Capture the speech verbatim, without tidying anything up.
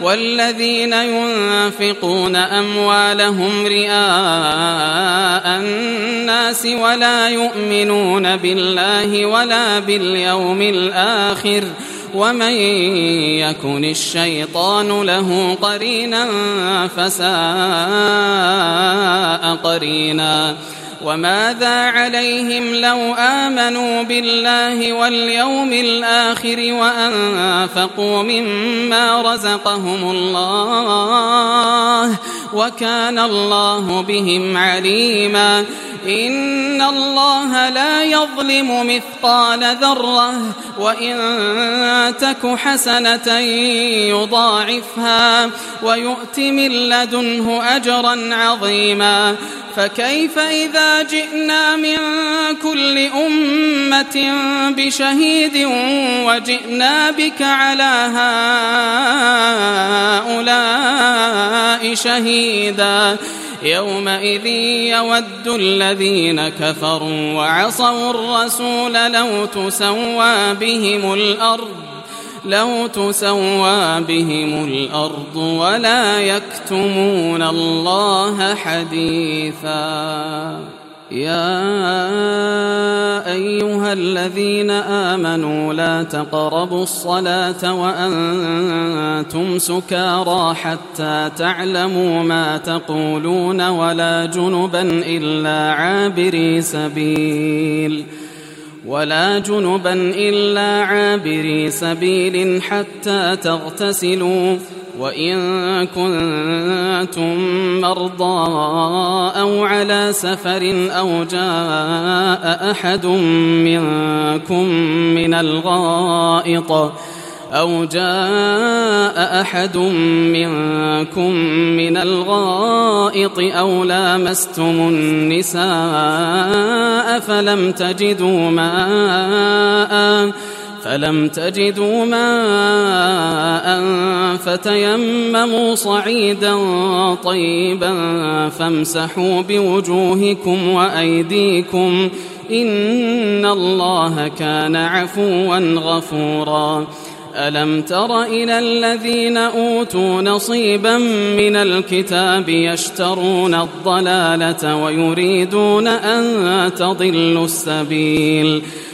والذين ينفقون أموالهم رئاء الناس ولا يؤمنون بالله ولا باليوم الآخر ومن يكن الشيطان له قرينا فساء قرينا وماذا عليهم لو آمنوا بالله واليوم الآخر وأنفقوا مما رزقهم الله وكان الله بهم عليما إن الله لا يظلم مثقال ذرة وإن تك حسنة يضاعفها ويؤت من لدنه أجرا عظيما فكيف إذا جئنا من كل أمة بشهيد وجئنا بك على هؤلاء شهيدا يومئذ يود الذين كفروا وعصوا الرسول لو تسوى بهم الأرض لو تسوى بهم الأرض ولا يكتمون الله حديثا يا أيها الذين آمنوا لا تقربوا الصلاة وأنتم سكارى حتى تعلموا ما تقولون ولا جنبا إلا عابري سبيل ولا جنبا إلا عابري سبيل حتى تغتسلوا وإن كنتم مرضى أو على سفر أو جاء أحد منكم من الغائط أو جاء أحد منكم من الغائط أو لامستم النساء فلم تجدوا ماء فلم تجدوا ماء فتيمموا صعيدا طيبا فامسحوا بوجوهكم وأيديكم إن الله كان عفوا غفورا ألم تر إلى الذين أوتوا نصيبا من الكتاب يشترون الضلالة ويريدون أن تضلوا السبيل